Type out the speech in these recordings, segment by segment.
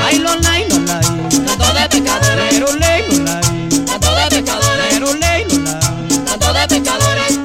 Ay, lo lay, canto de pescadores, pero ley, lo lay, canto de pescadores, pero ley, lo lay. canto de pescadores.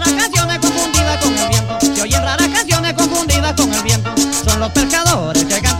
Son los pescadores que cantan